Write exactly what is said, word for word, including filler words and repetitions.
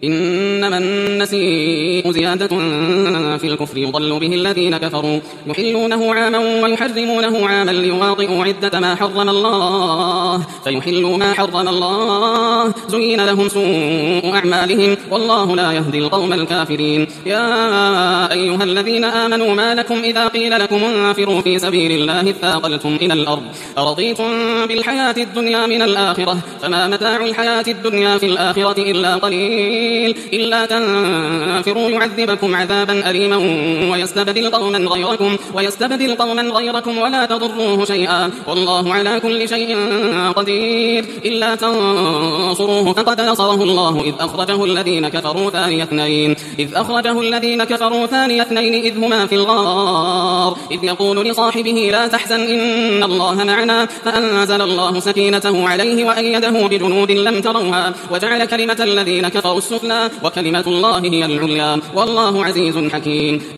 إنما النسيء زيادة في الكفر يضل به الذين كفروا يحلونه عاما ويحرمونه عاما ليواطئوا عدة ما حرم الله فيحلوا ما حرم الله زين لهم سوء أعمالهم والله لا يهدي القوم الكافرين. يا أيها الذين آمنوا ما لكم إذا قيل لكم انفروا في سبيل الله اثاقلتم إلى الأرض أرضيتم بالحياة الدنيا من الآخرة فما متاع الحياة الدنيا في الآخرة إلا قليل إلا تنفروا يعذبكم عذابا أليما ويستبدل قوما غيركم ويستبدل قوما غيركم ولا تضروه شيئا والله على كل شيء قدير. إلا تنصروه فقد نصره الله إذ أخرجه الذين كفروا ثاني اثنين إذ أخرجه الذين كفروا ثاني اثنين إذ هما في الغار إذ يقول لصاحبه لا تحزن إن الله معنا فأنزل الله سكينته عليه وأيده بجنود لم تروها وجعل كلمة الذين كفروا السفلى وكلمة الله هي العليا والله عزيز حكيم.